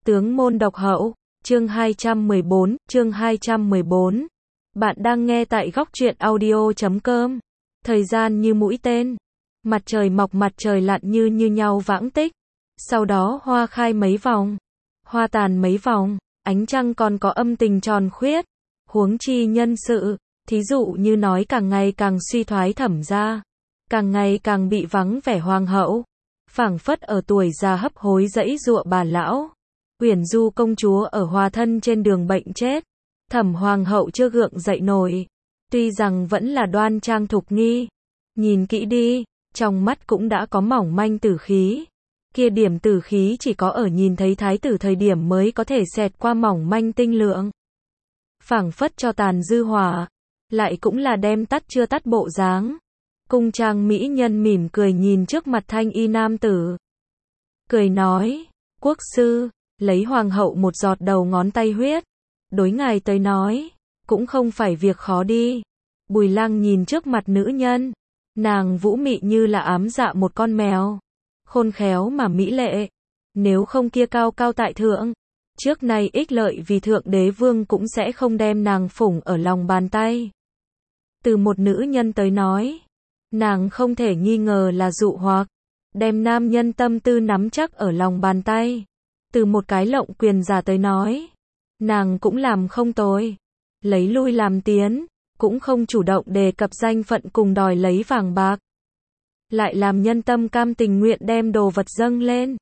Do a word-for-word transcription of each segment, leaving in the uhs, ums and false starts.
Tướng môn độc hậu, chương hai trăm mười bốn, chương hai trăm mười bốn. Bạn đang nghe tại góc truyện audio chấm com. Thời gian như mũi tên, mặt trời mọc mặt trời lặn như như nhau vãng tích. Sau đó hoa khai mấy vòng, hoa tàn mấy vòng, ánh trăng còn có âm tình tròn khuyết. Huống chi nhân sự, thí dụ như nói càng ngày càng suy thoái Thẩm gia, càng ngày càng bị vắng vẻ hoàng hậu, phảng phất ở tuổi già hấp hối giãy giụa bà lão. Uyển Du công chúa ở hòa thân trên đường bệnh chết, Thẩm hoàng hậu chưa gượng dậy nổi. Tuy rằng vẫn là đoan trang thục nghi, nhìn kỹ đi, trong mắt cũng đã có mỏng manh tử khí. Kia điểm tử khí chỉ có ở nhìn thấy thái tử thời điểm mới có thể xẹt qua mỏng manh tinh lượng. Phảng phất cho tàn dư hỏa, lại cũng là đem tắt chưa tắt bộ dáng. Cung trang mỹ nhân mỉm cười nhìn trước mặt thanh y nam tử. Cười nói, quốc sư, lấy hoàng hậu một giọt đầu ngón tay huyết. Đối ngài tới nói, cũng không phải việc khó đi. Bùi Lăng nhìn trước mặt nữ nhân, nàng vũ mị như là ám dạ một con mèo. Khôn khéo mà mỹ lệ, nếu không kia cao cao tại thượng, trước nay ích lợi vì thượng đế vương cũng sẽ không đem nàng phủng ở lòng bàn tay. Từ một nữ nhân tới nói, nàng không thể nghi ngờ là dụ hoặc, đem nam nhân tâm tư nắm chắc ở lòng bàn tay. Từ một cái lộng quyền giả tới nói, nàng cũng làm không tồi, lấy lui làm tiến, cũng không chủ động đề cập danh phận cùng đòi lấy vàng bạc. Lại làm nhân tâm cam tình nguyện đem đồ vật dâng lên.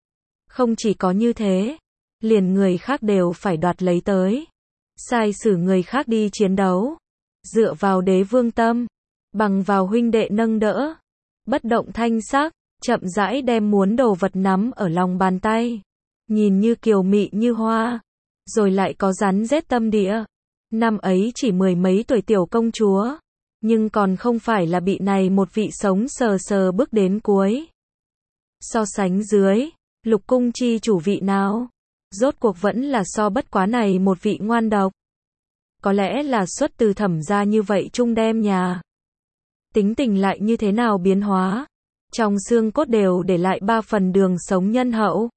Không chỉ có như thế, liền người khác đều phải đoạt lấy tới. Sai sử người khác đi chiến đấu, dựa vào đế vương tâm, bằng vào huynh đệ nâng đỡ, bất động thanh sắc, chậm rãi đem muốn đồ vật nắm ở lòng bàn tay. Nhìn như kiều mị như hoa, rồi lại có rắn rết tâm địa. Năm ấy chỉ mười mấy tuổi tiểu công chúa, nhưng còn không phải là bị này một vị sống sờ sờ bước đến cuối. So sánh dưới, lục cung chi chủ vị nào, rốt cuộc vẫn là so bất quá này một vị ngoan độc. Có lẽ là xuất từ Thẩm gia như vậy trung đem nhà. Tính tình lại như thế nào biến hóa, trong xương cốt đều để lại ba phần đường sống nhân hậu.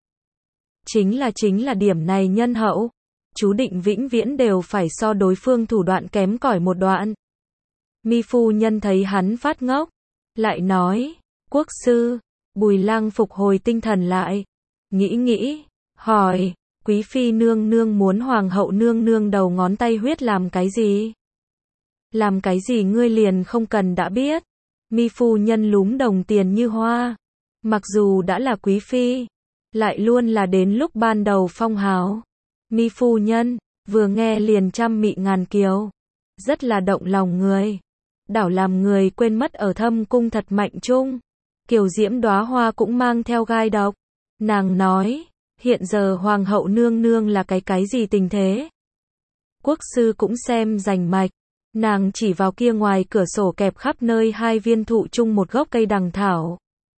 Chính là chính là điểm này nhân hậu, chú định vĩnh viễn đều phải so đối phương thủ đoạn kém cỏi một đoạn. Mi phu nhân thấy hắn phát ngốc, lại nói, quốc sư. Bùi Lăng phục hồi tinh thần lại, nghĩ nghĩ, hỏi, quý phi nương nương muốn hoàng hậu nương nương đầu ngón tay huyết làm cái gì? Làm cái gì ngươi liền không cần đã biết. Mi phu nhân lúm đồng tiền như hoa, mặc dù đã là quý phi, lại luôn là đến lúc ban đầu phong hào. Mi phu nhân, vừa nghe liền trăm mị ngàn kiều, rất là động lòng người. Đảo làm người quên mất ở thâm cung thật mạnh chung, kiều diễm đóa hoa cũng mang theo gai độc. Nàng nói, hiện giờ hoàng hậu nương nương là cái cái gì tình thế? Quốc sư cũng xem rành mạch, nàng chỉ vào kia ngoài cửa sổ kẹp khắp nơi hai viên thụ chung một gốc cây đằng thảo.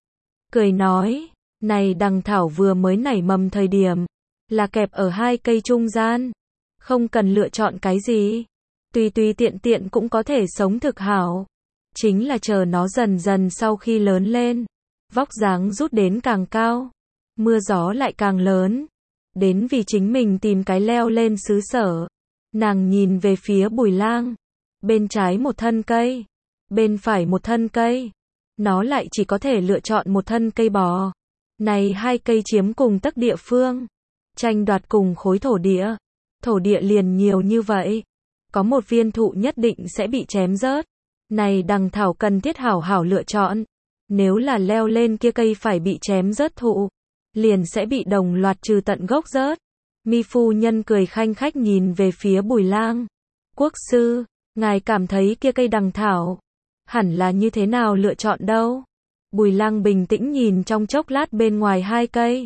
Cười nói, này đằng thảo vừa mới nảy mầm thời điểm, là kẹp ở hai cây trung gian, không cần lựa chọn cái gì. Tùy tùy tiện tiện cũng có thể sống thực hảo. Chính là chờ nó dần dần sau khi lớn lên, vóc dáng rút đến càng cao, mưa gió lại càng lớn, đến vì chính mình tìm cái leo lên xứ sở. Nàng nhìn về phía Bùi Lang, bên trái một thân cây, bên phải một thân cây, nó lại chỉ có thể lựa chọn một thân cây bò. Này hai cây chiếm cùng tấc địa phương, tranh đoạt cùng khối thổ địa, thổ địa liền nhiều như vậy. Có một viên thụ nhất định sẽ bị chém rớt. Này đằng thảo cần thiết hảo hảo lựa chọn. Nếu là leo lên kia cây phải bị chém rớt thụ, liền sẽ bị đồng loạt trừ tận gốc rớt. Mi phu nhân cười khanh khách nhìn về phía Bùi Lang. Quốc sư, ngài cảm thấy kia cây đằng thảo, hẳn là như thế nào lựa chọn đâu? Bùi Lang bình tĩnh nhìn trong chốc lát bên ngoài hai cây.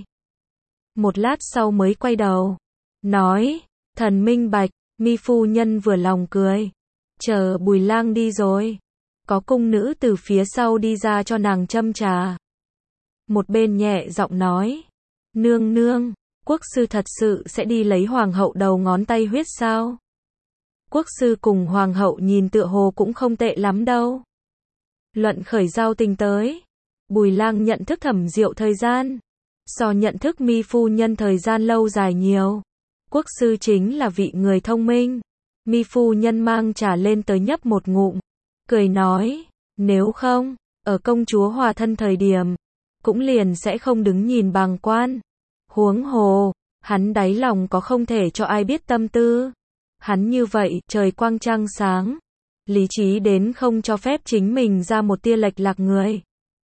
Một lát sau mới quay đầu. Nói, thần minh bạch. Mi phu nhân vừa lòng cười. Chờ Bùi Lang đi rồi, có cung nữ từ phía sau đi ra cho nàng châm trà. Một bên nhẹ giọng nói, nương nương, quốc sư thật sự sẽ đi lấy hoàng hậu đầu ngón tay huyết sao? Quốc sư cùng hoàng hậu nhìn tựa hồ cũng không tệ lắm đâu. Luận khởi giao tình tới, Bùi Lang nhận thức Thẩm Diệu thời gian, so nhận thức Mi phu nhân thời gian lâu dài nhiều. Quốc sư chính là vị người thông minh. Mi phu nhân mang trà lên tới nhấp một ngụm, cười nói, nếu không, ở công chúa hòa thân thời điểm, cũng liền sẽ không đứng nhìn bàng quan. Huống hồ, hắn đáy lòng có không thể cho ai biết tâm tư. Hắn như vậy, trời quang trăng sáng, lý trí đến không cho phép chính mình ra một tia lệch lạc người.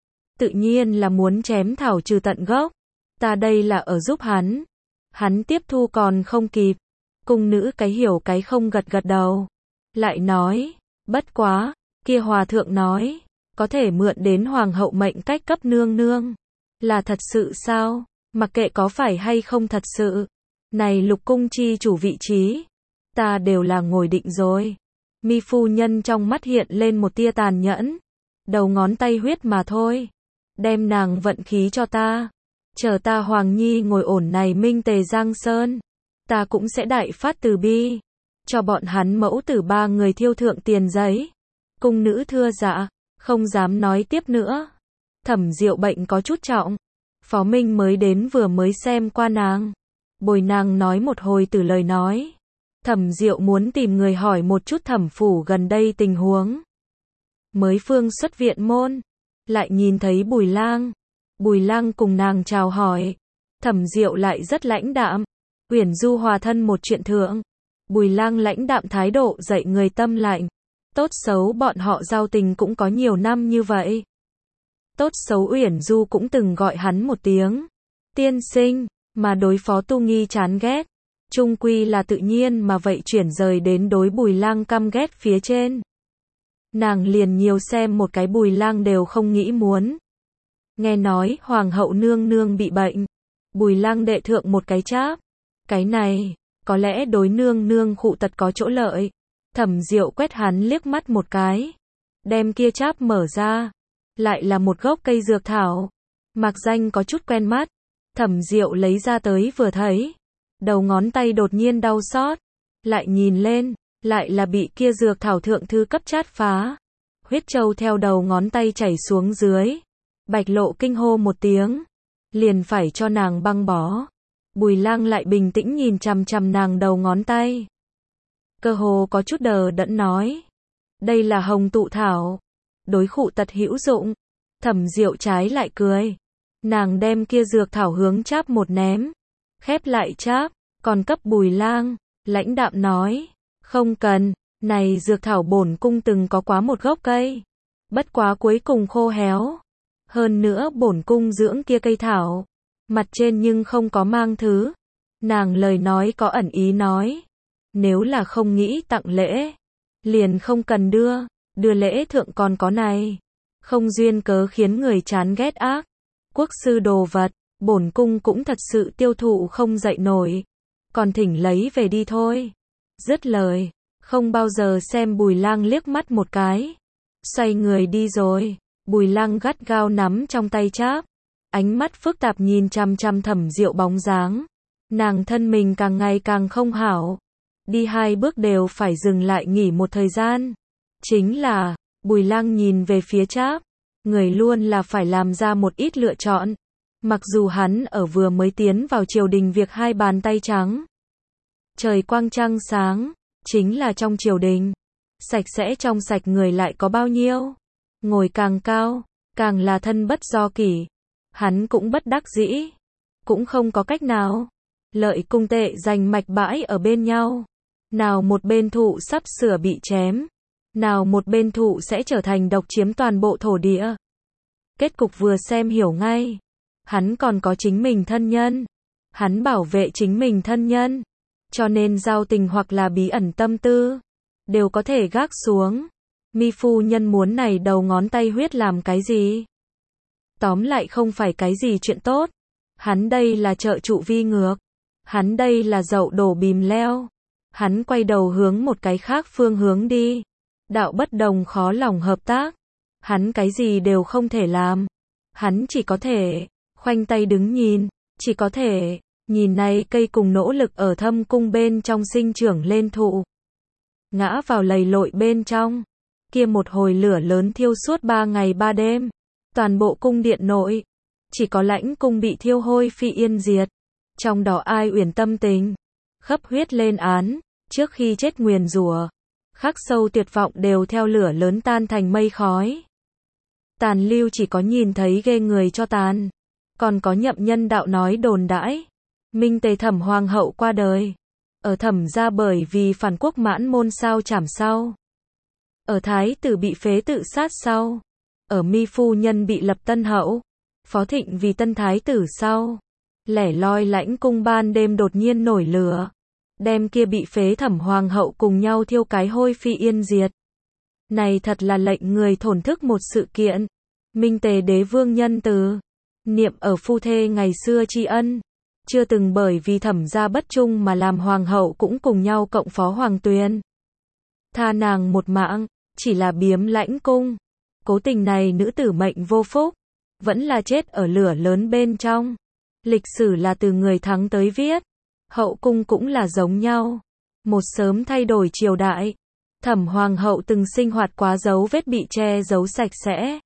Tự nhiên là muốn chém thảo trừ tận gốc. Ta đây là ở giúp hắn. Hắn tiếp thu còn không kịp. Cung nữ cái hiểu cái không gật gật đầu. Lại nói, bất quá, kia hòa thượng nói, có thể mượn đến hoàng hậu mệnh cách cấp nương nương. Là thật sự sao? Mặc kệ có phải hay không thật sự. Này lục cung chi chủ vị trí, ta đều là ngồi định rồi. Mi phu nhân trong mắt hiện lên một tia tàn nhẫn. Đầu ngón tay huyết mà thôi. Đem nàng vận khí cho ta. Chờ ta Hoàng Nhi ngồi ổn này minh tề Giang Sơn. Ta cũng sẽ đại phát từ bi. Cho bọn hắn mẫu tử ba người thiêu thượng tiền giấy. Cung nữ thưa dạ, không dám nói tiếp nữa. Thẩm Diệu bệnh có chút trọng. Phó Minh mới đến vừa mới xem qua nàng. Bồi nàng nói một hồi từ lời nói. Thẩm Diệu muốn tìm người hỏi một chút thẩm phủ gần đây tình huống. Mới phương xuất viện môn, lại nhìn thấy Bùi Lang. Bùi Lang cùng nàng chào hỏi. Thẩm Diệu lại rất lãnh đạm. Uyển Du hòa thân một chuyện thượng. Bùi Lang lãnh đạm thái độ dạy người tâm lạnh. Tốt xấu bọn họ giao tình cũng có nhiều năm như vậy. Tốt xấu Uyển Du cũng từng gọi hắn một tiếng tiên sinh, mà đối phó Tu Nghi chán ghét. Trung quy là tự nhiên mà vậy chuyển rời đến đối Bùi Lang căm ghét phía trên. Nàng liền nhiều xem một cái Bùi Lang đều không nghĩ muốn. Nghe nói Hoàng hậu nương nương bị bệnh. Bùi Lang đệ thượng một cái cháp. Cái này, có lẽ đối nương nương khụ tật có chỗ lợi. Thẩm Diệu quét hắn liếc mắt một cái. Đem kia cháp mở ra. Lại là một gốc cây dược thảo. Mạc danh có chút quen mắt. Thẩm Diệu lấy ra tới vừa thấy. Đầu ngón tay đột nhiên đau xót. Lại nhìn lên, lại là bị kia dược thảo thượng thư cấp chát phá. Huyết châu theo đầu ngón tay chảy xuống dưới. Bạch Lộ kinh hô một tiếng. Liền phải cho nàng băng bó. Bùi Lang lại bình tĩnh nhìn chằm chằm nàng đầu ngón tay. Cơ hồ có chút đờ đẫn nói. Đây là hồng tụ thảo. Đối khụ tật hữu dụng. Thẩm Diệu trái lại cười. Nàng đem kia dược thảo hướng cháp một ném. Khép lại cháp, còn cấp Bùi Lang. Lãnh đạm nói. Không cần, này dược thảo bổn cung từng có quá một gốc cây. Bất quá cuối cùng khô héo. Hơn nữa bổn cung dưỡng kia cây thảo. Mặt trên nhưng không có mang thứ. Nàng lời nói có ẩn ý nói. Nếu là không nghĩ tặng lễ, liền không cần đưa. Đưa lễ thượng còn có này. Không duyên cớ khiến người chán ghét ác. Quốc sư đồ vật, bổn cung cũng thật sự tiêu thụ không dậy nổi. Còn thỉnh lấy về đi thôi. Dứt lời, không bao giờ xem Bùi Lang liếc mắt một cái. Xoay người đi rồi. Bùi Lang gắt gao nắm trong tay cháp. Ánh mắt phức tạp nhìn chằm chằm Thẩm Diệu bóng dáng. Nàng thân mình càng ngày càng không hảo. Đi hai bước đều phải dừng lại nghỉ một thời gian. Chính là, Bùi Lang nhìn về phía cháp. Người luôn là phải làm ra một ít lựa chọn. Mặc dù hắn ở vừa mới tiến vào triều đình việc hai bàn tay trắng. Trời quang trăng sáng, chính là trong triều đình. Sạch sẽ trong sạch người lại có bao nhiêu. Ngồi càng cao, càng là thân bất do kỷ. Hắn cũng bất đắc dĩ. Cũng không có cách nào. Lợi cung tệ giành mạch bãi ở bên nhau. Nào một bên thụ sắp sửa bị chém. Nào một bên thụ sẽ trở thành độc chiếm toàn bộ thổ địa. Kết cục vừa xem hiểu ngay. Hắn còn có chính mình thân nhân. Hắn bảo vệ chính mình thân nhân. Cho nên giao tình hoặc là bí ẩn tâm tư. Đều có thể gác xuống. Mi phu nhân muốn này đầu ngón tay huyết làm cái gì? Tóm lại không phải cái gì chuyện tốt. Hắn đây là trợ trụ vi ngược. Hắn đây là dậu đổ bìm leo. Hắn quay đầu hướng một cái khác phương hướng đi. Đạo bất đồng khó lòng hợp tác. Hắn cái gì đều không thể làm. Hắn chỉ có thể khoanh tay đứng nhìn. Chỉ có thể nhìn này cây cùng nỗ lực ở thâm cung bên trong sinh trưởng lên thụ. Ngã vào lầy lội bên trong. Kia một hồi lửa lớn thiêu suốt ba ngày ba đêm. Toàn bộ cung điện nội chỉ có lãnh cung bị thiêu hôi phi yên diệt. Trong đó Ai Uyển tâm tình, khấp huyết lên án, trước khi chết nguyền rủa, khắc sâu tuyệt vọng đều theo lửa lớn tan thành mây khói. Tàn lưu chỉ có nhìn thấy ghê người cho tàn, còn có nhậm nhân đạo nói đồn đãi. Minh Tề Thẩm hoàng hậu qua đời, ở Thẩm gia bởi vì phản quốc mãn môn sao chảm sau, ở thái tử bị phế tự sát sau, ở Mi phu nhân bị lập tân hậu, Phó Thịnh vì tân thái tử sau, lẻ loi lãnh cung ban đêm đột nhiên nổi lửa, đem kia bị phế Thẩm hoàng hậu cùng nhau thiêu cái hôi phi yên diệt. Này thật là lệnh người thổn thức một sự kiện. Minh Tề đế vương nhân từ, niệm ở phu thê ngày xưa tri ân, chưa từng bởi vì Thẩm gia bất trung mà làm hoàng hậu cũng cùng nhau cộng phó hoàng tuyền. Tha nàng một mạng, chỉ là biếm lãnh cung. Cố tình này nữ tử mệnh vô phúc, vẫn là chết ở lửa lớn bên trong. Lịch sử là từ người thắng tới viết, hậu cung cũng là giống nhau. Một sớm thay đổi triều đại, Thẩm hoàng hậu từng sinh hoạt quá dấu vết bị che giấu sạch sẽ.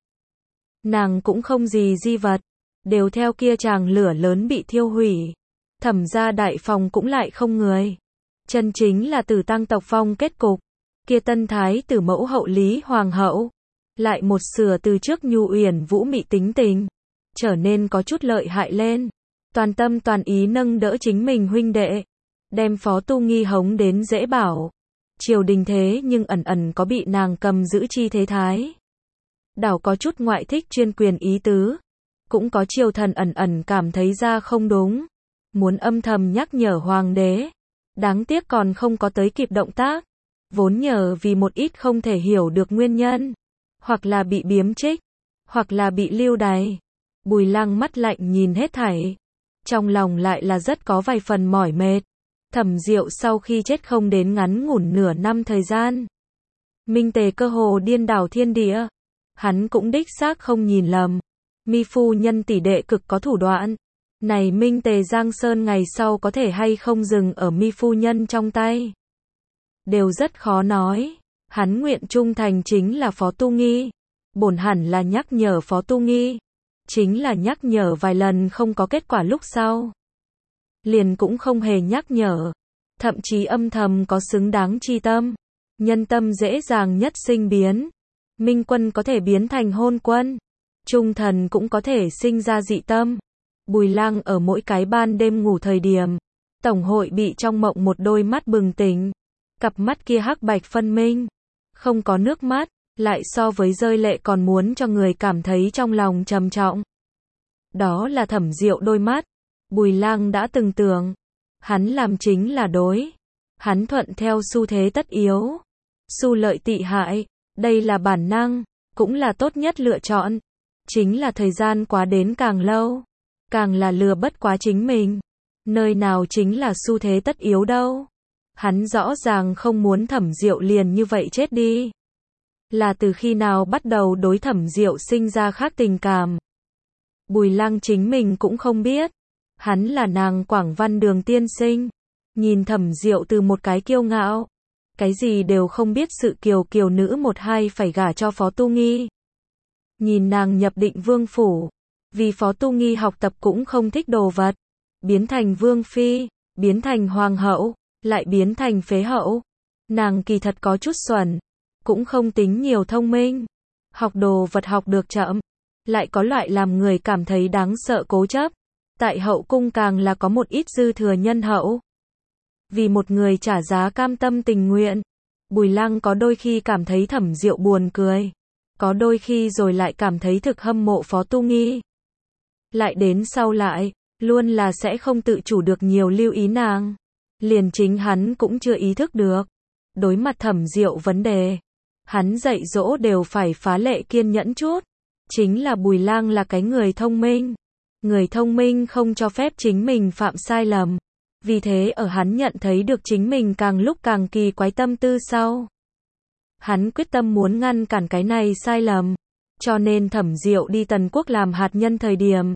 Nàng cũng không gì di vật, đều theo kia tràng lửa lớn bị thiêu hủy. Thẩm gia đại phòng cũng lại không người. Chân chính là tử tăng tộc vong kết cục. Kia tân thái tử mẫu hậu Lý hoàng hậu, lại một sửa từ trước nhu uyển vũ mị tính tình, trở nên có chút lợi hại lên. Toàn tâm toàn ý nâng đỡ chính mình huynh đệ, đem Phó Tu Nghi hống đến dễ bảo. Triều đình thế nhưng ẩn ẩn có bị nàng cầm giữ chi thế thái. Đảo có chút ngoại thích chuyên quyền ý tứ, cũng có triều thần ẩn ẩn cảm thấy ra không đúng, muốn âm thầm nhắc nhở hoàng đế. Đáng tiếc còn không có tới kịp động tác, vốn nhờ vì một ít không thể hiểu được nguyên nhân, hoặc là bị biếm trích, hoặc là bị lưu đày. Bùi Lăng mắt lạnh nhìn hết thảy, trong lòng lại là rất có vài phần mỏi mệt. Thẩm Diệu sau khi chết không đến ngắn ngủn nửa năm thời gian, Minh Tề cơ hồ điên đảo thiên địa. Hắn cũng đích xác không nhìn lầm, Mi phu nhân tỷ đệ cực có thủ đoạn. Này Minh Tề Giang Sơn ngày sau có thể hay không dừng ở Mi phu nhân trong tay, đều rất khó nói. Hắn nguyện trung thành chính là Phó Tu Nghi, bổn hẳn là nhắc nhở Phó Tu Nghi, chính là nhắc nhở vài lần không có kết quả lúc sau, liền cũng không hề nhắc nhở, thậm chí âm thầm có xứng đáng chi tâm. Nhân tâm dễ dàng nhất sinh biến, minh quân có thể biến thành hôn quân, trung thần cũng có thể sinh ra dị tâm. Bùi Lăng ở mỗi cái ban đêm ngủ thời điểm, tổng hội bị trong mộng một đôi mắt bừng tỉnh, cặp mắt kia hắc bạch phân minh, không có nước mắt, lại so với rơi lệ còn muốn cho người cảm thấy trong lòng trầm trọng. Đó là Thẩm Diệu đôi mắt. Bùi Lăng đã từng tưởng, hắn làm chính là đối, hắn thuận theo xu thế tất yếu, xu lợi tị hại, đây là bản năng, cũng là tốt nhất lựa chọn. Chính là thời gian quá đến càng lâu, càng là lừa bất quá chính mình. Nơi nào chính là xu thế tất yếu đâu. Hắn rõ ràng không muốn Thẩm Diệu liền như vậy chết đi. Là từ khi nào bắt đầu đối Thẩm Diệu sinh ra khác tình cảm. Bùi Lăng chính mình cũng không biết. Hắn là nàng Quảng Văn Đường tiên sinh. Nhìn Thẩm Diệu từ một cái kiêu ngạo, cái gì đều không biết sự kiều kiều nữ một hai phải gả cho Phó Tu Nghi. Nhìn nàng nhập định vương phủ, vì Phó Tu Nghi học tập cũng không thích đồ vật, biến thành vương phi, biến thành hoàng hậu, lại biến thành phế hậu. Nàng kỳ thật có chút xuẩn, cũng không tính nhiều thông minh, học đồ vật học được chậm, lại có loại làm người cảm thấy đáng sợ cố chấp. Tại hậu cung càng là có một ít dư thừa nhân hậu, vì một người trả giá cam tâm tình nguyện. Bùi Lăng có đôi khi cảm thấy Thẩm Diệu buồn cười, có đôi khi rồi lại cảm thấy thực hâm mộ Phó Tu Nghi. Lại đến sau lại, luôn là sẽ không tự chủ được nhiều lưu ý nàng. Liền chính hắn cũng chưa ý thức được. Đối mặt Thẩm Diệu vấn đề, hắn dạy dỗ đều phải phá lệ kiên nhẫn chút. Chính là Bùi Lăng là cái người thông minh. Người thông minh không cho phép chính mình phạm sai lầm. Vì thế ở hắn nhận thấy được chính mình càng lúc càng kỳ quái tâm tư sau, hắn quyết tâm muốn ngăn cản cái này sai lầm. Cho nên Thẩm Diệu đi Tần Quốc làm hạt nhân thời điểm,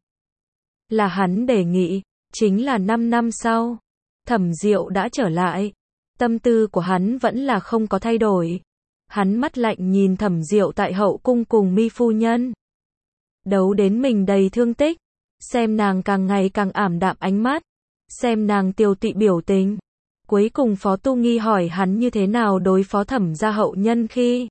là hắn đề nghị. Chính là năm năm sau, Thẩm Diệu đã trở lại. Tâm tư của hắn vẫn là không có thay đổi. Hắn mắt lạnh nhìn Thẩm Diệu tại hậu cung cùng Mi phu nhân đấu đến mình đầy thương tích. xem nàng càng ngày càng ảm đạm ánh mắt, xem nàng tiều tụy biểu tình. Cuối cùng Phó Tu Nghi hỏi hắn như thế nào đối phó Thẩm gia hậu nhân khi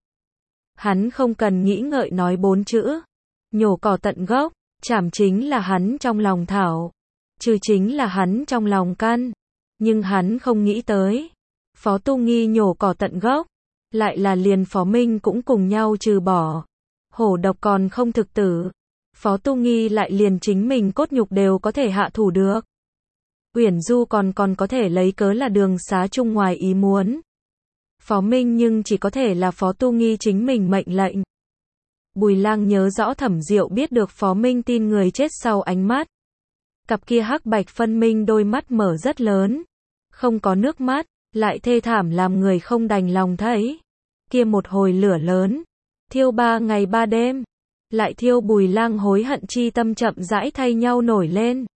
hắn không cần nghĩ ngợi nói bốn chữ, nhổ cỏ tận gốc, chảm chính là hắn trong lòng thảo, trừ chính là hắn trong lòng căn. Nhưng hắn không nghĩ tới, Phó Tu Nghi nhổ cỏ tận gốc, lại là liền Phó Minh cũng cùng nhau trừ bỏ. Hổ độc còn không thực tử, Phó Tu Nghi lại liền chính mình cốt nhục đều có thể hạ thủ được. Uyển Du còn còn có thể lấy cớ là Đường Xá Trung ngoài ý muốn. Phó Minh nhưng chỉ có thể là Phó Tu Nghi chính mình mệnh lệnh. Bùi Lang nhớ rõ Thẩm Diệu biết được Phó Minh tin người chết sau ánh mắt. Cặp kia hắc bạch phân minh đôi mắt mở rất lớn, không có nước mắt, lại thê thảm làm người không đành lòng thấy. Kia một hồi lửa lớn, thiêu ba ngày ba đêm, lại thiêu Bùi Lang hối hận chi tâm chậm rãi thay nhau nổi lên.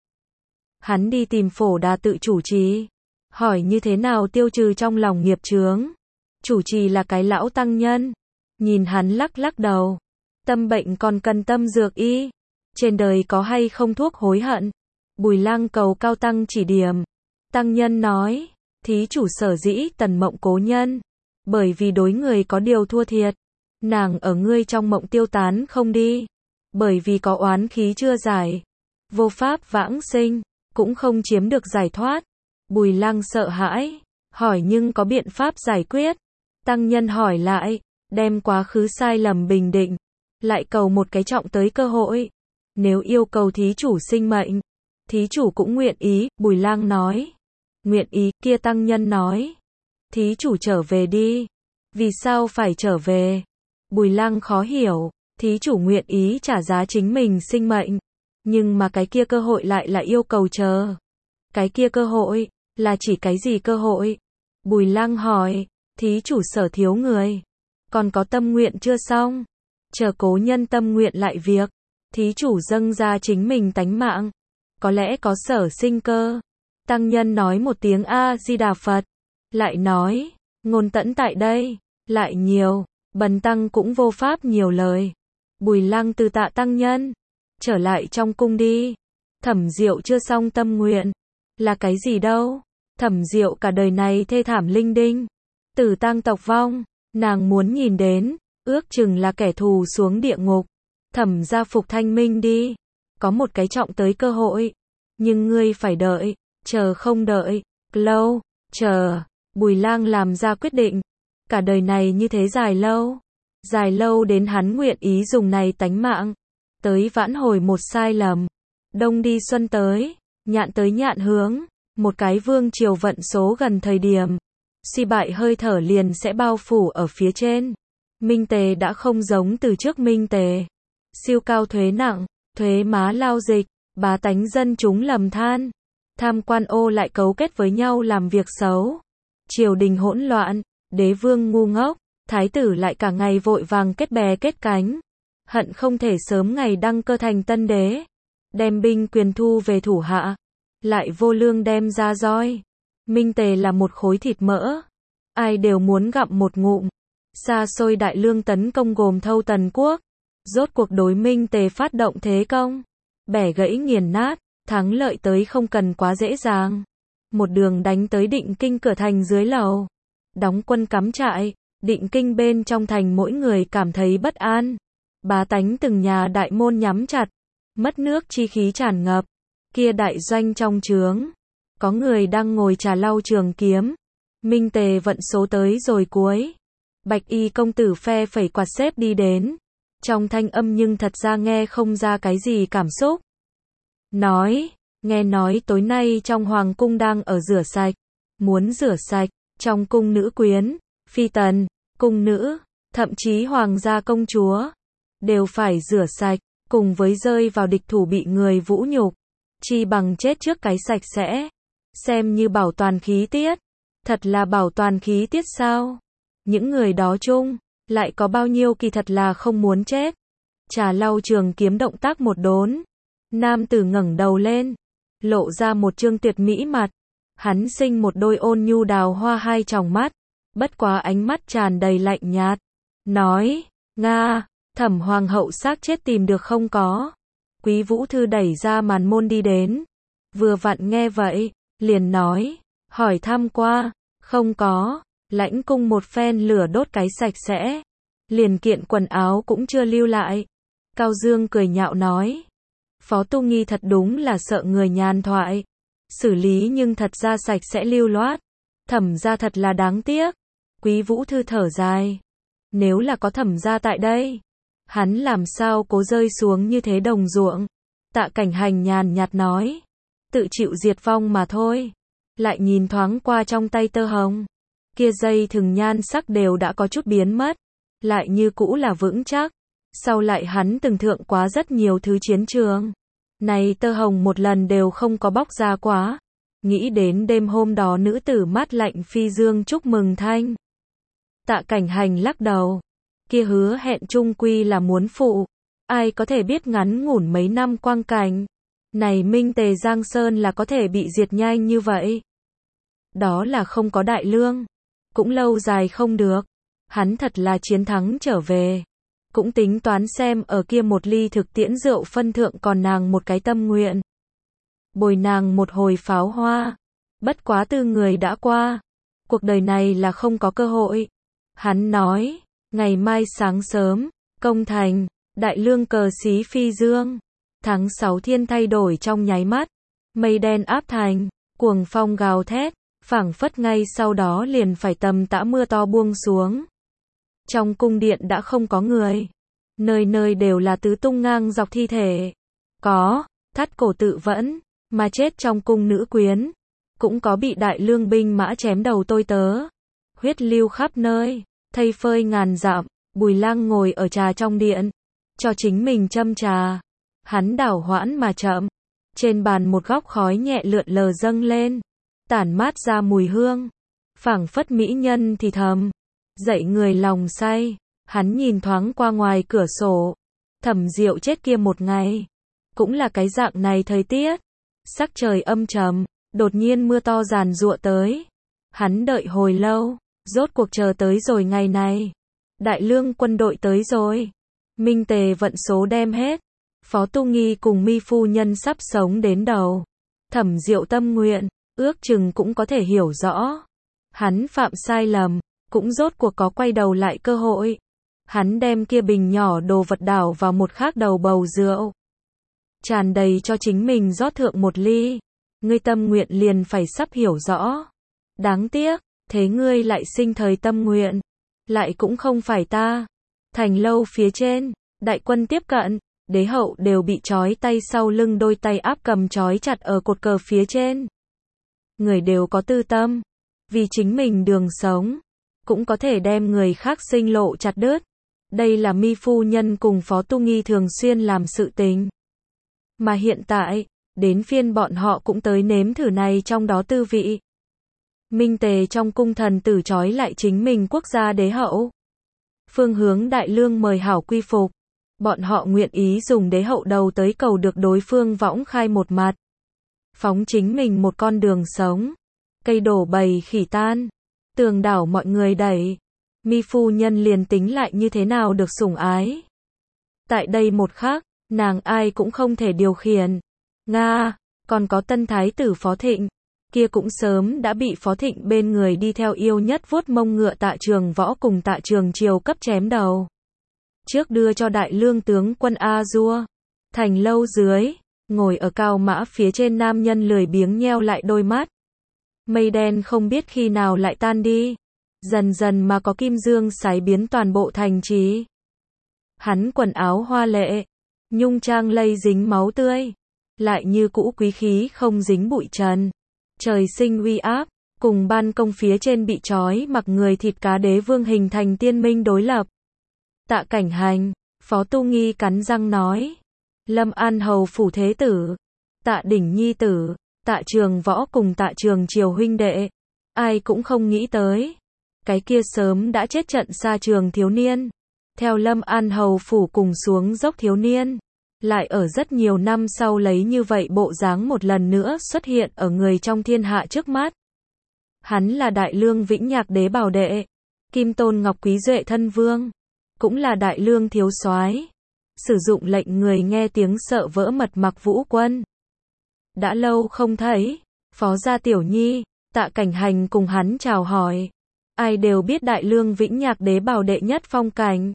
Hắn đi tìm Phổ Đà tự chủ trì, hỏi như thế nào tiêu trừ trong lòng nghiệp chướng. Chủ trì là cái lão tăng nhân, nhìn hắn lắc lắc đầu. Tâm bệnh còn cần tâm dược y, trên đời có hay không thuốc hối hận. Bùi Lang cầu cao tăng chỉ điểm. Tăng nhân nói, thí chủ sở dĩ tần mộng cố nhân, bởi vì đối người có điều thua thiệt, nàng ở ngươi trong mộng tiêu tán không đi, bởi vì có oán khí chưa giải, vô pháp vãng sinh, cũng không chiếm được giải thoát. Bùi Lang sợ hãi, hỏi nhưng có biện pháp giải quyết. Tăng nhân hỏi lại, đem quá khứ sai lầm bình định, lại cầu một cái trọng tới cơ hội. Nếu yêu cầu thí chủ sinh mệnh, thí chủ cũng nguyện ý. Bùi Lang nói, nguyện ý. Kia tăng nhân nói, thí chủ trở về đi. Vì sao phải trở về? Bùi Lang khó hiểu, thí chủ nguyện ý trả giá chính mình sinh mệnh, nhưng mà cái kia cơ hội lại là yêu cầu chờ. Cái kia cơ hội, là chỉ cái gì cơ hội? Bùi Lang hỏi, thí chủ sở thiếu người, còn có tâm nguyện chưa xong, chờ cố nhân tâm nguyện lại việc, thí chủ dâng ra chính mình tánh mạng, có lẽ có sở sinh cơ. Tăng nhân nói một tiếng A-di-đà Phật, lại nói, ngôn tẫn tại đây, lại nhiều, bần tăng cũng vô pháp nhiều lời. Bùi Lang từ tạ tăng nhân, trở lại trong cung đi. Thẩm Diệu chưa xong tâm nguyện, là cái gì đâu? Thẩm Diệu cả đời này thê thảm linh đinh, tử tang tộc vong, nàng muốn nhìn đến, ước chừng là kẻ thù xuống địa ngục. Thẩm gia phục thanh minh đi, có một cái trọng tới cơ hội, nhưng ngươi phải đợi, chờ không đợi, lâu, chờ. Bùi Lang làm ra quyết định, cả đời này như thế dài lâu, dài lâu đến hắn nguyện ý dùng này tánh mạng, tới vãn hồi một sai lầm. Đông đi xuân tới, nhạn tới nhạn hướng, một cái vương triều vận số gần thời điểm, suy bại hơi thở liền sẽ bao phủ ở phía trên. Minh Tề đã không giống từ trước Minh Tề, siêu cao thuế nặng, thuế má lao dịch, bá tánh dân chúng lầm than, tham quan ô lại cấu kết với nhau làm việc xấu, triều đình hỗn loạn, đế vương ngu ngốc, thái tử lại cả ngày vội vàng kết bè kết cánh, hận không thể sớm ngày đăng cơ thành tân đế, đem binh quyền thu về thủ hạ, lại vô lương đem ra roi. Minh Tề là một khối thịt mỡ, ai đều muốn gặm một ngụm. Xa xôi đại lương tấn công gồm thâu tần quốc, rốt cuộc đối Minh Tề phát động thế công, bẻ gãy nghiền nát, thắng lợi tới không cần quá dễ dàng. Một đường đánh tới Định Kinh cửa thành dưới lầu, đóng quân cắm trại. Định Kinh bên trong thành mỗi người cảm thấy bất an, bá tánh từng nhà đại môn nhắm chặt, mất nước chi khí tràn ngập. Kia đại doanh trong trướng, có người đang ngồi trà lau trường kiếm. Minh Tề vận số tới rồi cuối, bạch y công tử phe phẩy quạt xếp đi đến, trong thanh âm nhưng thật ra nghe không ra cái gì cảm xúc. Nói, nghe nói tối nay trong hoàng cung đang ở rửa sạch, muốn rửa sạch, trong cung nữ quyến, phi tần, cung nữ, thậm chí hoàng gia công chúa, đều phải rửa sạch, cùng với rơi vào địch thủ bị người vũ nhục, chi bằng chết trước cái sạch sẽ, xem như bảo toàn khí tiết. Thật là bảo toàn khí tiết sao? Những người đó chung, lại có bao nhiêu kỳ thật là không muốn chết. Trà lau trường kiếm động tác một đốn, nam tử ngẩng đầu lên, lộ ra một trương tuyệt mỹ mặt. Hắn sinh một đôi ôn nhu đào hoa hai tròng mắt, bất quá ánh mắt tràn đầy lạnh nhạt. Nói, Nga, Thẩm hoàng hậu xác chết tìm được không có? Quý Vũ Thư đẩy ra màn môn đi đến. Vừa vặn nghe vậy, liền nói, hỏi thăm qua, không có, lãnh cung một phen lửa đốt cái sạch sẽ. Liền kiện quần áo cũng chưa lưu lại. Cao Dương cười nhạo nói, Phó Tu Nghi thật đúng là sợ người nhàn thoại. Xử lý nhưng thật ra sạch sẽ lưu loát. Thẩm gia thật là đáng tiếc. Quý Vũ Thư thở dài. Nếu là có thẩm gia tại đây, hắn làm sao cố rơi xuống như thế đồng ruộng. Tạ Cảnh Hành nhàn nhạt nói, tự chịu diệt vong mà thôi. Lại nhìn thoáng qua trong tay tơ hồng. Kia dây thừng nhan sắc đều đã có chút biến mất. Lại như cũ là vững chắc. Sau lại hắn từng thượng quá rất nhiều thứ chiến trường. Này tơ hồng một lần đều không có bóc ra quá. Nghĩ đến đêm hôm đó nữ tử mát lạnh phi dương chúc mừng thanh. Tạ Cảnh Hành lắc đầu. Kia hứa hẹn chung quy là muốn phụ. Ai có thể biết ngắn ngủn mấy năm quang cảnh. Này Minh Tề Giang Sơn là có thể bị diệt nhanh như vậy. Đó là không có đại lương. Cũng lâu dài không được. Hắn thật là chiến thắng trở về. Cũng tính toán xem ở kia một ly thực tiễn rượu phân thượng còn nàng một cái tâm nguyện. Bồi nàng một hồi pháo hoa. Bất quá tư người đã qua. Cuộc đời này là không có cơ hội. Hắn nói, ngày mai sáng sớm, công thành, đại lương cờ xí phi dương. Tháng sáu thiên thay đổi trong nháy mắt. Mây đen áp thành, cuồng phong gào thét, phảng phất ngay sau đó liền phải tầm tã mưa to buông xuống. Trong cung điện đã không có người. Nơi nơi đều là tứ tung ngang dọc thi thể. Có, thắt cổ tự vẫn, mà chết trong cung nữ quyến. Cũng có bị đại lương binh mã chém đầu tôi tớ. Huyết lưu khắp nơi, thây phơi ngàn dặm. Bùi Lang ngồi ở trà trong điện. Cho chính mình châm trà. Hắn đảo hoãn mà chậm. Trên bàn một góc khói nhẹ lượn lờ dâng lên. Tản mát ra mùi hương. Phảng phất mỹ nhân thì thầm. Dậy người lòng say. Hắn nhìn thoáng qua ngoài cửa sổ. Thẩm Diệu chết kia một ngày. Cũng là cái dạng này thời tiết. Sắc trời âm trầm. Đột nhiên mưa to giàn giụa tới. Hắn đợi hồi lâu. Rốt cuộc chờ tới rồi ngày này. Đại lương quân đội tới rồi. Minh Tề vận số đem hết. Phó Tu Nghi cùng Mi phu nhân sắp sống đến đầu. Thẩm Diệu tâm nguyện. Ước chừng cũng có thể hiểu rõ. Hắn phạm sai lầm. Cũng rốt cuộc có quay đầu lại cơ hội. Hắn đem kia bình nhỏ đồ vật đảo vào một khác đầu bầu rượu. Tràn đầy cho chính mình rót thượng một ly. Ngươi tâm nguyện liền phải sắp hiểu rõ. Đáng tiếc, thế ngươi lại sinh thời tâm nguyện. Lại cũng không phải ta. Thành lâu phía trên, đại quân tiếp cận, đế hậu đều bị trói tay sau lưng đôi tay áp cầm trói chặt ở cột cờ phía trên. Người đều có tư tâm. Vì chính mình đường sống. Cũng có thể đem người khác sinh lộ chặt đứt. Đây là Mi phu nhân cùng Phó Tu Nghi thường xuyên làm sự tình. Mà hiện tại, đến phiên bọn họ cũng tới nếm thử này trong đó tư vị. Minh Tề trong cung thần tử trói lại chính mình quốc gia đế hậu. Phương hướng đại lương mời hảo quy phục. Bọn họ nguyện ý dùng đế hậu đầu tới cầu được đối phương võng khai một mặt. Phóng chính mình một con đường sống. Cây đổ bầy khỉ tan. Tường đảo mọi người đẩy. Mi phu nhân liền tính lại như thế nào được sủng ái. Tại đây một khắc, nàng ai cũng không thể điều khiển. Nga, còn có tân thái tử Phó Thịnh. Kia cũng sớm đã bị Phó Thịnh bên người đi theo yêu nhất vuốt mông ngựa Tạ Trường Võ cùng Tạ Trường Triều cấp chém đầu. Trước đưa cho đại lương tướng quân A Dua. Thành lâu dưới, ngồi ở cao mã phía trên nam nhân lười biếng nheo lại đôi mắt. Mây đen không biết khi nào lại tan đi. Dần dần mà có kim dương sái biến toàn bộ thành trì. Hắn quần áo hoa lệ, nhung trang lây dính máu tươi. Lại như cũ quý khí không dính bụi trần. Trời sinh uy áp, cùng ban công phía trên bị trói mặc người thịt cá đế vương hình thành tiên minh đối lập. Tạ Cảnh Hành, Phó Tu Nghi cắn răng nói. Lâm An hầu phủ thế tử. Tạ Đỉnh nhi tử. Tạ Trường Võ cùng Tạ Trường Triều huynh đệ. Ai cũng không nghĩ tới. Cái kia sớm đã chết trận xa trường thiếu niên. Theo Lâm An hầu phủ cùng xuống dốc thiếu niên. Lại ở rất nhiều năm sau lấy như vậy bộ dáng một lần nữa xuất hiện ở người trong thiên hạ trước mắt. Hắn là đại lương Vĩnh Nhạc đế bảo đệ. Kim Tôn Ngọc Quý Duệ thân vương. Cũng là đại lương thiếu soái. sử dụng lệnh người nghe tiếng sợ vỡ mật Mặc Vũ Quân. Đã lâu không thấy, Phó gia tiểu nhi, Tạ Cảnh Hành cùng hắn chào hỏi. Ai đều biết Đại Lương Vĩnh Nhạc Đế bảo đệ nhất phong cảnh.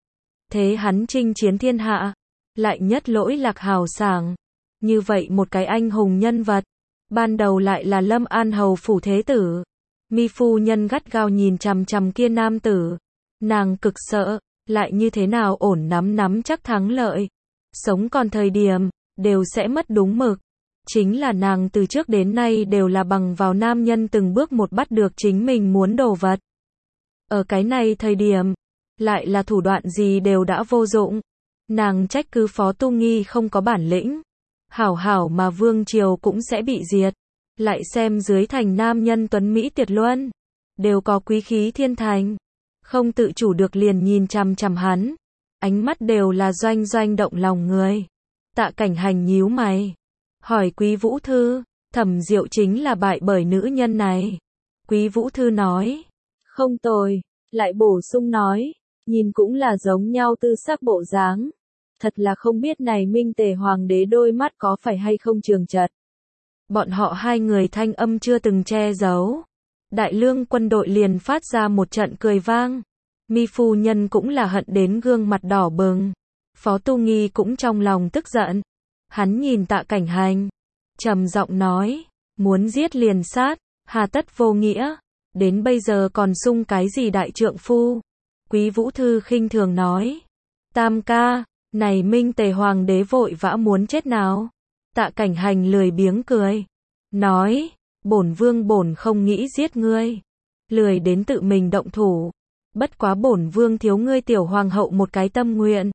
Thế hắn chinh chiến thiên hạ, lại nhất lỗi lạc hào sảng. Như vậy một cái anh hùng nhân vật, ban đầu lại là Lâm An hầu phủ thế tử. Mi phu nhân gắt gao nhìn chằm chằm kia nam tử, nàng cực sợ, lại như thế nào ổn nắm nắm chắc thắng lợi. Sống còn thời điểm, đều sẽ mất đúng mực. Chính là nàng từ trước đến nay đều là bằng vào nam nhân từng bước một bắt được chính mình muốn đồ vật. Ở cái này thời điểm, lại là thủ đoạn gì đều đã vô dụng. Nàng trách cứ Phó Tu Nghi không có bản lĩnh. Hảo hảo mà vương triều cũng sẽ bị diệt. Lại xem dưới thành nam nhân tuấn Mỹ tuyệt luân, đều có quý khí thiên thành. Không tự chủ được liền nhìn chằm chằm hắn. Ánh mắt đều là doanh doanh động lòng người. Tạ Cảnh Hành nhíu mày. Hỏi Quý Vũ Thư, Thẩm Diệu chính là bại bởi nữ nhân này. Quý Vũ Thư nói, không tồi, lại bổ sung nói, nhìn cũng là giống nhau tư sắc bộ dáng. Thật là không biết này Minh Tề Hoàng đế đôi mắt có phải hay không trường chật. Bọn họ hai người thanh âm chưa từng che giấu. Đại Lương quân đội liền phát ra một trận cười vang. Mi phu nhân cũng là hận đến gương mặt đỏ bừng. Phó Tu Nghi cũng trong lòng tức giận. Hắn nhìn Tạ Cảnh Hành, trầm giọng nói, muốn giết liền sát, hà tất vô nghĩa, đến bây giờ còn sung cái gì đại trượng phu. Quý Vũ Thư khinh thường nói, Tam ca, này Minh Tề Hoàng đế vội vã muốn chết nào. Tạ Cảnh Hành lười biếng cười, nói, bổn vương bổn không nghĩ giết ngươi, lười đến tự mình động thủ, bất quá bổn vương thiếu ngươi tiểu hoàng hậu một cái tâm nguyện.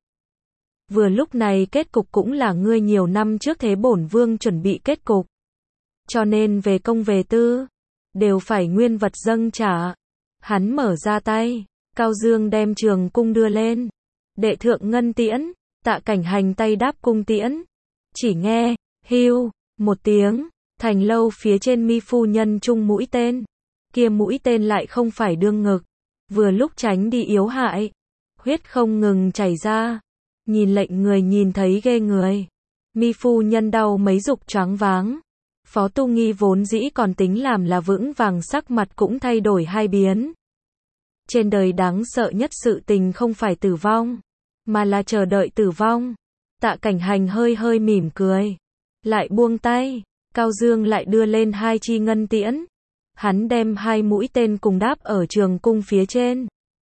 Vừa lúc này kết cục cũng là ngươi nhiều năm trước thế bổn vương chuẩn bị kết cục. Cho nên về công về tư, đều phải nguyên vật dâng trả. Hắn mở ra tay, Cao Dương đem trường cung đưa lên. Đệ thượng ngân tiễn, Tạ Cảnh Hành tay đáp cung tiễn. Chỉ nghe, hiu, một tiếng, thành lâu phía trên Mi phu nhân trung mũi tên. Kia mũi tên lại không phải đương ngực, vừa lúc tránh đi yếu hại. Huyết không ngừng chảy ra. Nhìn lệnh người nhìn thấy ghê người. Mi phu nhân đau mấy dục choáng váng. Phó Tu Nghi vốn dĩ còn tính làm là vững vàng, sắc mặt cũng thay đổi hai biến. Trên đời đáng sợ nhất sự tình không phải tử vong, mà là chờ đợi tử vong. Tạ Cảnh Hành hơi hơi mỉm cười, lại buông tay. Cao Dương lại đưa lên hai chi ngân tiễn. Hắn đem hai mũi tên cùng đáp ở trường cung phía trên.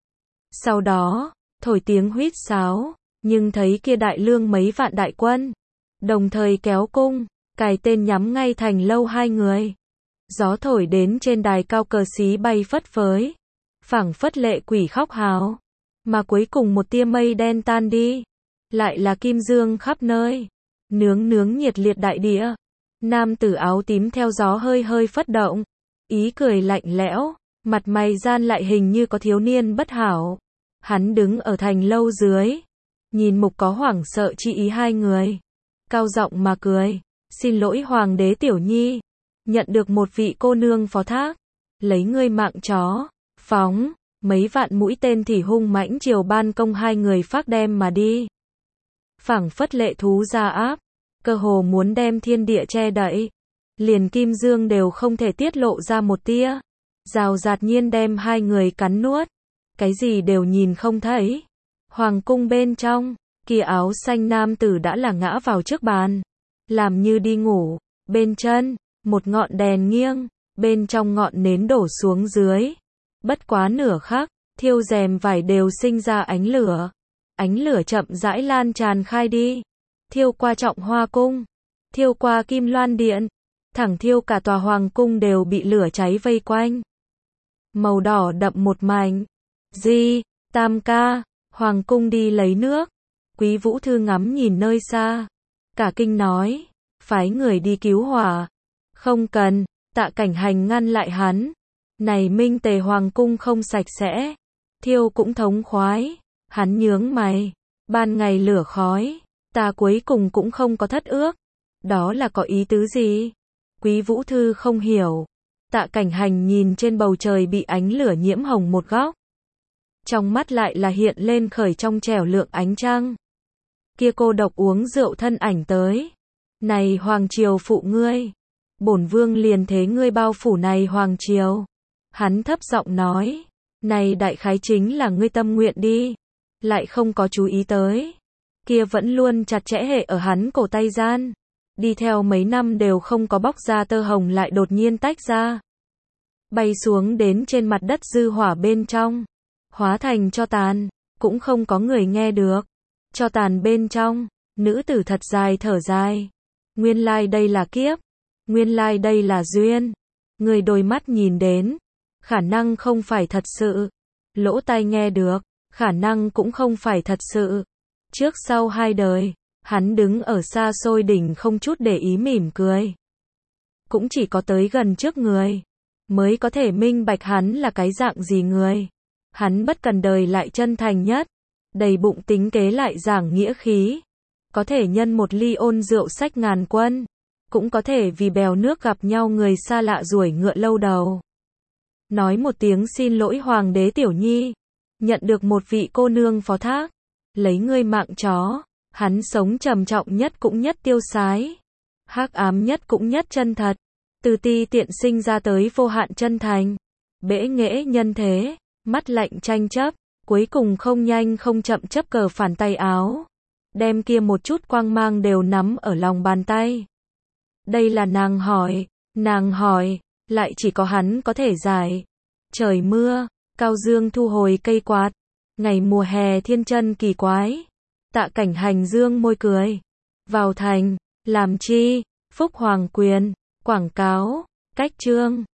Sau đó, thổi tiếng huýt sáo. Nhưng thấy kia Đại Lương mấy vạn đại quân, đồng thời kéo cung, cài tên nhắm ngay thành lâu hai người. Gió thổi đến trên đài cao cờ xí bay phất phới, phảng phất lệ quỷ khóc hào. Mà cuối cùng một tia mây đen tan đi, lại là kim dương khắp nơi, nướng nướng nhiệt liệt đại địa. Nam tử áo tím theo gió hơi hơi phất động, ý cười lạnh lẽo, mặt mày gian lại hình như có thiếu niên bất hảo. Hắn đứng ở thành lâu dưới, nhìn mục có hoảng sợ chi ý hai người, cao giọng mà cười, xin lỗi Hoàng đế tiểu nhi, nhận được một vị cô nương phó thác, lấy ngươi mạng chó, phóng, mấy vạn mũi tên thì hung mãnh chiều ban công hai người phát đem mà đi. Phảng phất lệ thú ra áp, cơ hồ muốn đem thiên địa che đậy, liền kim dương đều không thể tiết lộ ra một tia, rào rạt nhiên đem hai người cắn nuốt, cái gì đều nhìn không thấy. Hoàng cung bên trong, kia áo xanh nam tử đã là ngã vào trước bàn, làm như đi ngủ, bên chân, một ngọn đèn nghiêng, bên trong ngọn nến đổ xuống dưới. Bất quá nửa khắc, thiêu rèm vải đều sinh ra ánh lửa. Ánh lửa chậm rãi lan tràn khai đi, thiêu qua Trọng Hoa cung, thiêu qua Kim Loan điện, thẳng thiêu cả tòa hoàng cung đều bị lửa cháy vây quanh. Màu đỏ đậm một mảnh. Di, Tam ca, hoàng cung đi lấy nước. Quý Vũ Thư ngắm nhìn nơi xa, cả kinh nói, phái người đi cứu hỏa. Không cần, Tạ Cảnh Hành ngăn lại hắn. Này Minh Tề hoàng cung không sạch sẽ, thiêu cũng thống khoái. Hắn nhướng mày, ban ngày lửa khói, ta cuối cùng cũng không có thất ước. Đó là có ý tứ gì? Quý Vũ Thư không hiểu. Tạ Cảnh Hành nhìn trên bầu trời bị ánh lửa nhiễm hồng một góc. Trong mắt lại là hiện lên khởi trong trẻo lượng ánh trăng. kia cô độc uống rượu thân ảnh tới. Này hoàng triều phụ ngươi, bổn vương liền thế ngươi bao phủ này hoàng triều. Hắn thấp giọng nói, này đại khái chính là ngươi tâm nguyện đi. Lại không có chú ý tới, kia vẫn luôn chặt chẽ hệ ở hắn cổ tay gian. Đi theo mấy năm đều không có bóc ra tơ hồng lại đột nhiên tách ra. Bay xuống đến trên mặt đất dư hỏa bên trong. Hóa thành cho tàn, cũng không có người nghe được. Cho tàn bên trong, nữ tử thật dài thở dài. Nguyên lai đây là kiếp. Nguyên lai đây là duyên. Người đôi mắt nhìn đến, khả năng không phải thật sự. Lỗ tai nghe được, khả năng cũng không phải thật sự. Trước sau hai đời, hắn đứng ở xa xôi đỉnh không chút để ý mỉm cười. Cũng chỉ có tới gần trước người, mới có thể minh bạch hắn là cái dạng gì người. Hắn bất cần đời lại chân thành nhất, đầy bụng tính kế lại giảng nghĩa khí. Có thể nhân một ly ôn rượu sách ngàn quân, cũng có thể vì bèo nước gặp nhau người xa lạ ruổi ngựa lâu đầu. Nói một tiếng xin lỗi hoàng đế tiểu nhi, nhận được một vị cô nương phó thác, lấy ngươi mạng chó. Hắn sống trầm trọng nhất cũng nhất tiêu sái, hắc ám nhất cũng nhất chân thật, từ ti tiện sinh ra tới vô hạn chân thành, bẽ nghễ nhân thế, mắt lạnh tranh chấp, cuối cùng không nhanh không chậm chấp cờ phản tay áo, đem kia một chút quang mang đều nắm ở lòng bàn tay. Đây là nàng hỏi, nàng hỏi, lại chỉ có hắn có thể giải. Trời mưa, Cao Dương thu hồi cây quạt, ngày mùa hè thiên chân kỳ quái. Tạ Cảnh Hành dương môi cười. Vào thành, làm chi? Phúc Hoàng Quyền, quảng cáo, cách chương.